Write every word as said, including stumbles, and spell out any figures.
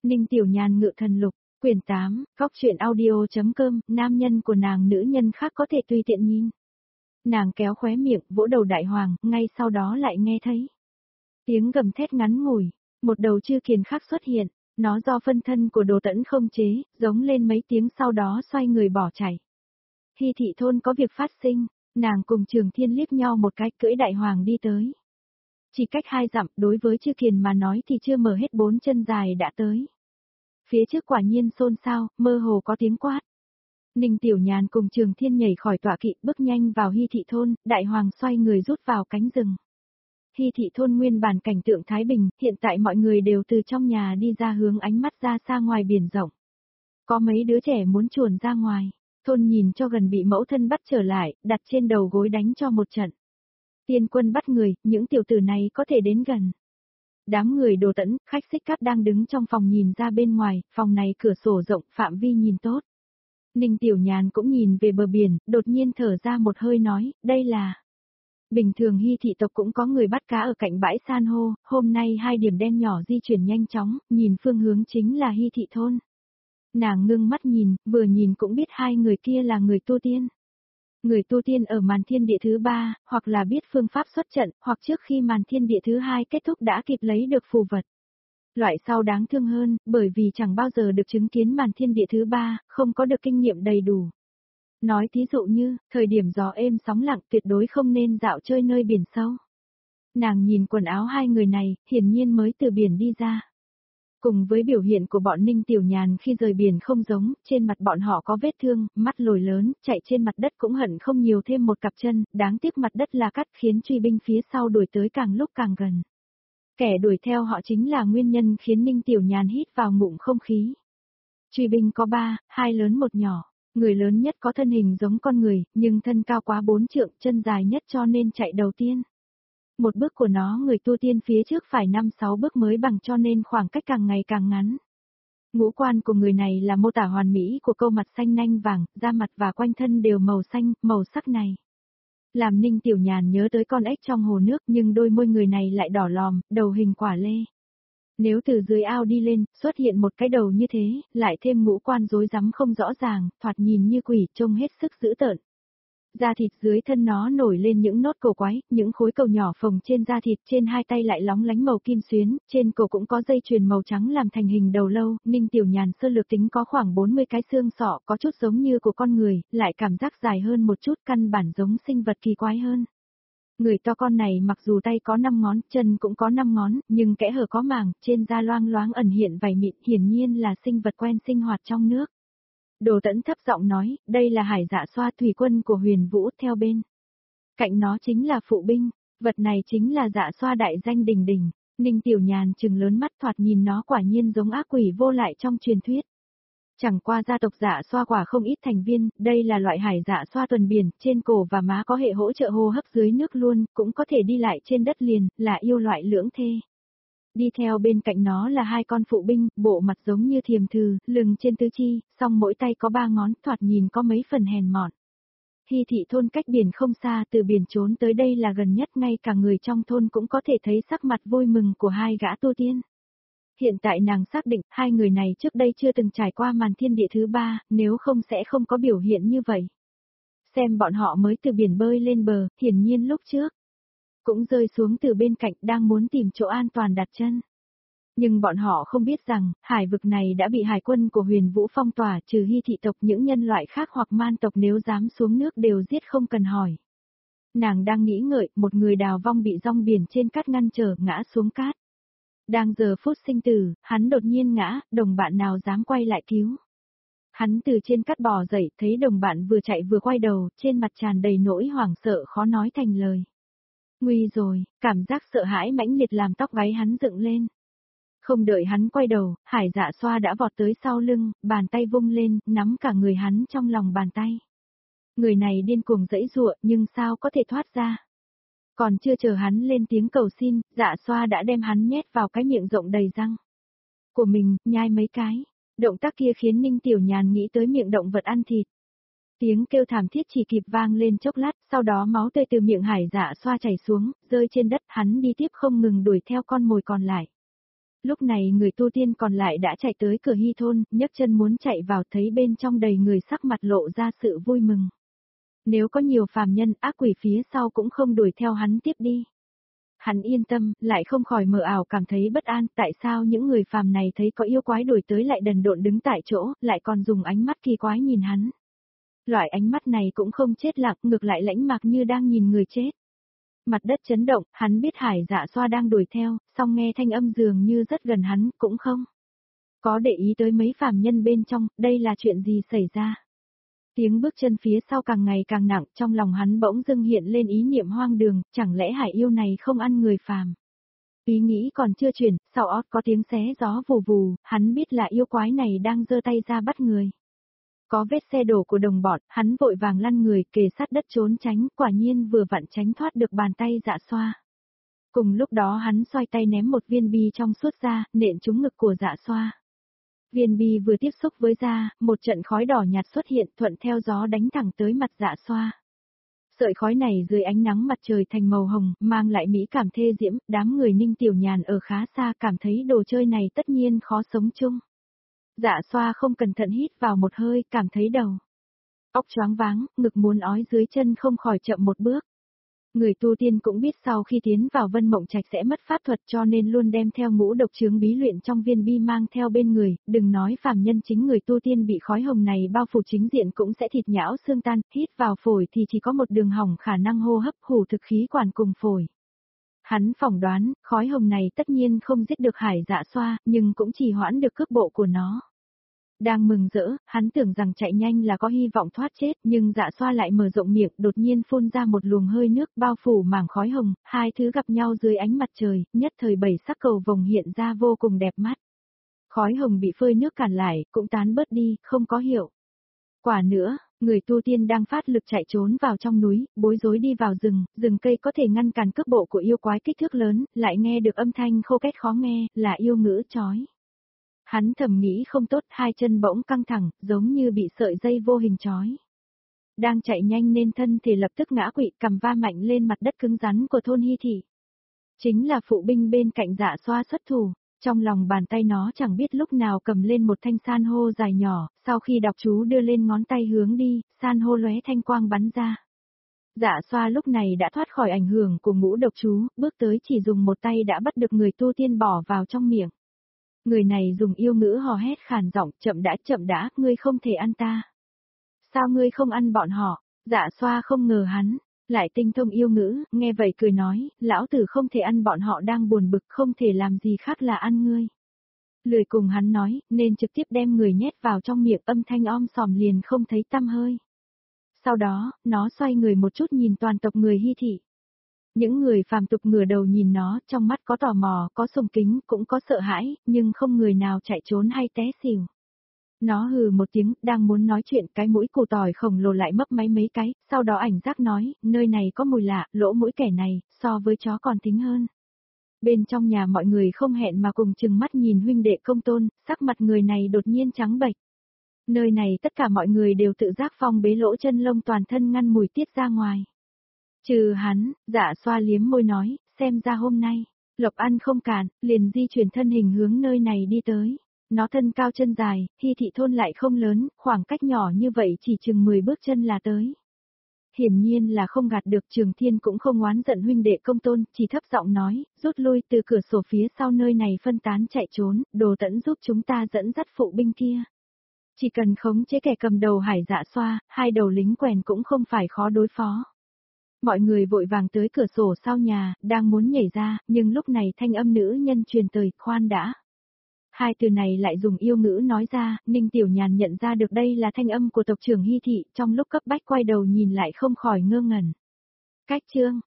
Ninh Tiểu Nhàn ngự thần lục, quyển tám, góc truyện audio.com, nam nhân của nàng nữ nhân khác có thể tùy tiện nhìn. Nàng kéo khóe miệng, vỗ đầu đại hoàng, ngay sau đó lại nghe thấy tiếng gầm thét ngắn ngủi, một đầu chư kiền khác xuất hiện, nó do phân thân của Đồ Tẫn không chế, giống lên mấy tiếng sau đó xoay người bỏ chạy. Hy thị thôn có việc phát sinh, nàng cùng Trường Thiên liếc nhau một cái, cưỡi đại hoàng đi tới. Chỉ cách hai dặm, đối với chư kiền mà nói thì chưa mở hết bốn chân dài đã tới. Phía trước quả nhiên xôn xao, mơ hồ có tiếng quát. Ninh Tiểu Nhàn cùng Trường Thiên nhảy khỏi tọa kỵ, bước nhanh vào Hy thị thôn, đại hoàng xoay người rút vào cánh rừng. Hy thị thôn nguyên bản cảnh tượng thái bình, hiện tại mọi người đều từ trong nhà đi ra hướng ánh mắt ra xa ngoài biển rộng. Có mấy đứa trẻ muốn chuồn ra ngoài, thôn nhìn cho gần bị mẫu thân bắt trở lại, đặt trên đầu gối đánh cho một trận. Tiên quân bắt người, những tiểu tử này có thể đến gần. Đám người Đồ Tẫn, khách xích cát đang đứng trong phòng nhìn ra bên ngoài, phòng này cửa sổ rộng, phạm vi nhìn tốt. Ninh Tiểu Nhàn cũng nhìn về bờ biển, đột nhiên thở ra một hơi nói, đây là... Bình thường Hy thị tộc cũng có người bắt cá ở cạnh bãi san hô, hôm nay hai điểm đen nhỏ di chuyển nhanh chóng, nhìn phương hướng chính là Hy thị thôn. Nàng ngưng mắt nhìn, vừa nhìn cũng biết hai người kia là người tu tiên. Người tu tiên ở màn thiên địa thứ ba, hoặc là biết phương pháp xuất trận, hoặc trước khi màn thiên địa thứ hai kết thúc đã kịp lấy được phù vật. Loại sau đáng thương hơn, bởi vì chẳng bao giờ được chứng kiến màn thiên địa thứ ba, không có được kinh nghiệm đầy đủ. Nói thí dụ như, thời điểm gió êm sóng lặng tuyệt đối không nên dạo chơi nơi biển sâu. Nàng nhìn quần áo hai người này, hiển nhiên mới từ biển đi ra. Cùng với biểu hiện của bọn Ninh Tiểu Nhàn khi rời biển không giống, trên mặt bọn họ có vết thương, mắt lồi lớn, chạy trên mặt đất cũng hận không nhiều thêm một cặp chân, đáng tiếc mặt đất là cắt khiến truy binh phía sau đuổi tới càng lúc càng gần. Kẻ đuổi theo họ chính là nguyên nhân khiến Ninh Tiểu Nhàn hít vào ngụm không khí. Truy binh có ba, hai lớn một nhỏ, người lớn nhất có thân hình giống con người, nhưng thân cao quá bốn trượng, chân dài nhất cho nên chạy đầu tiên. Một bước của nó người tu tiên phía trước phải năm sáu bước mới bằng cho nên khoảng cách càng ngày càng ngắn. Ngũ quan của người này là mô tả hoàn mỹ của câu mặt xanh nanh vàng, da mặt và quanh thân đều màu xanh, màu sắc này. Làm Ninh Tiểu Nhàn nhớ tới con ếch trong hồ nước nhưng đôi môi người này lại đỏ lòm, đầu hình quả lê. Nếu từ dưới ao đi lên, xuất hiện một cái đầu như thế, lại thêm ngũ quan rối rắm không rõ ràng, thoạt nhìn như quỷ, trông hết sức dữ tợn. Da thịt dưới thân nó nổi lên những nốt cầu quái, những khối cầu nhỏ phồng trên da thịt, trên hai tay lại lóng lánh màu kim xuyến, trên cổ cũng có dây chuyền màu trắng làm thành hình đầu lâu. Ninh Tiểu Nhàn sơ lược tính có khoảng bốn mươi cái xương sọ, có chút giống như của con người, lại cảm giác dài hơn một chút, căn bản giống sinh vật kỳ quái hơn. Người to con này mặc dù tay có năm ngón, chân cũng có năm ngón, nhưng kẽ hở có màng, trên da loang loáng ẩn hiện vảy mịn, hiển nhiên là sinh vật quen sinh hoạt trong nước. Đồ Tẫn thấp giọng nói, đây là Hải Dạ Xoa thủy quân của Huyền Vũ, theo bên. Cạnh nó chính là phụ binh, vật này chính là Dạ Xoa đại danh đình đình. Ninh Tiểu Nhàn trừng lớn mắt, thoạt nhìn nó quả nhiên giống ác quỷ vô lại trong truyền thuyết. Chẳng qua gia tộc Dạ Xoa quả không ít thành viên, đây là loại hải dạ xoa tuần biển, trên cổ và má có hệ hỗ trợ hô hấp dưới nước luôn, cũng có thể đi lại trên đất liền, là yêu loại lưỡng thê. Đi theo bên cạnh nó là hai con phụ binh, bộ mặt giống như thiềm thừ, lưng trên tứ chi, song mỗi tay có ba ngón, thoạt nhìn có mấy phần hèn mọn. Hy thị thôn cách biển không xa, từ biển trốn tới đây là gần nhất, ngay cả người trong thôn cũng có thể thấy sắc mặt vui mừng của hai gã tu tiên. Hiện tại nàng xác định, hai người này trước đây chưa từng trải qua màn thiên địa thứ ba, nếu không sẽ không có biểu hiện như vậy. Xem bọn họ mới từ biển bơi lên bờ, hiển nhiên lúc trước cũng rơi xuống từ bên cạnh, đang muốn tìm chỗ an toàn đặt chân. Nhưng bọn họ không biết rằng, hải vực này đã bị hải quân của Huyền Vũ phong tỏa, trừ Hy thị tộc, những nhân loại khác hoặc man tộc nếu dám xuống nước đều giết không cần hỏi. Nàng đang nghĩ ngợi, một người đào vong bị rong biển trên cát ngăn trở, ngã xuống cát. Đang giờ phút sinh tử, hắn đột nhiên ngã, đồng bạn nào dám quay lại cứu. Hắn từ trên cát bò dậy, thấy đồng bạn vừa chạy vừa quay đầu, trên mặt tràn đầy nỗi hoảng sợ khó nói thành lời. Nguy rồi, cảm giác sợ hãi mãnh liệt làm tóc gáy hắn dựng lên. Không đợi hắn quay đầu, Hải Dạ Xoa đã vọt tới sau lưng, bàn tay vung lên, nắm cả người hắn trong lòng bàn tay. Người này điên cuồng giãy giụa, nhưng sao có thể thoát ra. Còn chưa chờ hắn lên tiếng cầu xin, Dạ Xoa đã đem hắn nhét vào cái miệng rộng đầy răng của mình, nhai mấy cái. Động tác kia khiến Ninh Tiểu Nhàn nghĩ tới miệng động vật ăn thịt. Tiếng kêu thảm thiết chỉ kịp vang lên chốc lát, sau đó máu tươi từ miệng Hải Dạ Xoa chảy xuống, rơi trên đất, hắn đi tiếp không ngừng đuổi theo con mồi còn lại. Lúc này người tu tiên còn lại đã chạy tới cửa Hy thôn, nhấc chân muốn chạy vào, thấy bên trong đầy người sắc mặt lộ ra sự vui mừng. Nếu có nhiều phàm nhân, ác quỷ phía sau cũng không đuổi theo hắn tiếp đi. Hắn yên tâm, lại không khỏi mờ ảo cảm thấy bất an, tại sao những người phàm này thấy có yêu quái đuổi tới lại đần độn đứng tại chỗ, lại còn dùng ánh mắt kỳ quái nhìn hắn. Loại ánh mắt này cũng không chết lặng, ngược lại lãnh mạc như đang nhìn người chết. Mặt đất chấn động, hắn biết Hải Dạ Xoa đang đuổi theo, song nghe thanh âm dường như rất gần hắn, cũng không có để ý tới mấy phàm nhân bên trong, đây là chuyện gì xảy ra. Tiếng bước chân phía sau càng ngày càng nặng, trong lòng hắn bỗng dưng hiện lên ý niệm hoang đường, chẳng lẽ hải yêu này không ăn người phàm. Ý nghĩ còn chưa chuyển, sau ót có tiếng xé gió vù vù, hắn biết là yêu quái này đang giơ tay ra bắt người. Có vết xe đổ của đồng bọn, hắn vội vàng lăn người kề sát đất trốn tránh, quả nhiên vừa vặn tránh thoát được bàn tay Dạ Xoa. Cùng lúc đó hắn xoay tay ném một viên bi trong suốt ra, nện trúng ngực của Dạ Xoa. Viên bi vừa tiếp xúc với da, một trận khói đỏ nhạt xuất hiện thuận theo gió đánh thẳng tới mặt Dạ Xoa. Sợi khói này dưới ánh nắng mặt trời thành màu hồng, mang lại mỹ cảm thê diễm, đám người Ninh Tiểu Nhàn ở khá xa cảm thấy đồ chơi này tất nhiên khó sống chung. Dạ Xoa không cẩn thận hít vào một hơi, cảm thấy đầu óc choáng váng, ngực muốn ói dưới chân không khỏi chậm một bước. Người tu tiên cũng biết sau khi tiến vào Vân Mộng Trạch sẽ mất pháp thuật cho nên luôn đem theo ngũ độc chướng bí luyện trong viên bi mang theo bên người, đừng nói phàm nhân, chính người tu tiên bị khói hồng này bao phủ chính diện cũng sẽ thịt nhão xương tan, hít vào phổi thì chỉ có một đường hỏng khả năng hô hấp, hủ thực khí quản cùng phổi. Hắn phỏng đoán, khói hồng này tất nhiên không giết được Hải Dạ Xoa, nhưng cũng chỉ hoãn được cước bộ của nó. Đang mừng rỡ, hắn tưởng rằng chạy nhanh là có hy vọng thoát chết, nhưng Dạ Xoa lại mở rộng miệng, đột nhiên phun ra một luồng hơi nước bao phủ mảng khói hồng, hai thứ gặp nhau dưới ánh mặt trời, nhất thời bảy sắc cầu vồng hiện ra vô cùng đẹp mắt. Khói hồng bị phơi nước cản lại, cũng tán bớt đi, không có hiệu quả nữa, người tu tiên đang phát lực chạy trốn vào trong núi, bối rối đi vào rừng, rừng cây có thể ngăn cản cước bộ của yêu quái kích thước lớn, lại nghe được âm thanh khô két khó nghe, là yêu ngữ chói. Hắn thầm nghĩ không tốt, hai chân bỗng căng thẳng, giống như bị sợi dây vô hình trói. Đang chạy nhanh nên thân thể lập tức ngã quỵ, cầm va mạnh lên mặt đất cứng rắn của thôn Hy Thị. Chính là phụ binh bên cạnh Dạ Xoa xuất thủ, trong lòng bàn tay nó chẳng biết lúc nào cầm lên một thanh san hô dài nhỏ, sau khi đọc chú đưa lên ngón tay hướng đi, san hô lóe thanh quang bắn ra. Dạ Xoa lúc này đã thoát khỏi ảnh hưởng của ngũ độc chú, bước tới chỉ dùng một tay đã bắt được người tu tiên bỏ vào trong miệng. Người này dùng yêu ngữ hò hét khàn giọng, chậm đã chậm đã, ngươi không thể ăn ta. Sao ngươi không ăn bọn họ? Dạ Xoa không ngờ hắn lại tinh thông yêu ngữ, nghe vậy cười nói, lão tử không thể ăn bọn họ đang buồn bực, không thể làm gì khác là ăn ngươi. Lười cùng hắn nói, nên trực tiếp đem người nhét vào trong miệng, âm thanh om sòm liền không thấy tăm hơi. Sau đó, nó xoay người một chút nhìn toàn tộc người Hy Thị. Những người phàm tục ngửa đầu nhìn nó, trong mắt có tò mò, có sùng kính, cũng có sợ hãi, nhưng không người nào chạy trốn hay té xỉu. Nó hừ một tiếng, đang muốn nói chuyện, cái mũi củ tỏi khổng lồ lại mấp máy mấy cái, sau đó ảnh giác nói, nơi này có mùi lạ, lỗ mũi kẻ này, so với chó còn thính hơn. Bên trong nhà mọi người không hẹn mà cùng chừng mắt nhìn huynh đệ Công Tôn, sắc mặt người này đột nhiên trắng bệch. Nơi này tất cả mọi người đều tự giác phong bế lỗ chân lông toàn thân ngăn mùi tiết ra ngoài. Trừ hắn, Dạ Xoa liếm môi nói, xem ra hôm nay, Lộc ăn không cản, liền di chuyển thân hình hướng nơi này đi tới. Nó thân cao chân dài, Hy Thị thôn lại không lớn, khoảng cách nhỏ như vậy chỉ chừng mười bước chân là tới. Hiển nhiên là không gạt được, Trường Thiên cũng không oán giận huynh đệ Công Tôn, chỉ thấp giọng nói, rút lui từ cửa sổ phía sau nơi này phân tán chạy trốn, Đồ Tẫn giúp chúng ta dẫn dắt phụ binh kia. Chỉ cần khống chế kẻ cầm đầu Hải Dạ Xoa, hai đầu lính quèn cũng không phải khó đối phó. Mọi người vội vàng tới cửa sổ sau nhà, đang muốn nhảy ra, nhưng lúc này thanh âm nữ nhân truyền tới, khoan đã. Hai từ này lại dùng yêu ngữ nói ra, Ninh Tiểu Nhàn nhận ra được đây là thanh âm của tộc trưởng Hy Thị, trong lúc cấp bách quay đầu nhìn lại không khỏi ngơ ngẩn. Cách chương,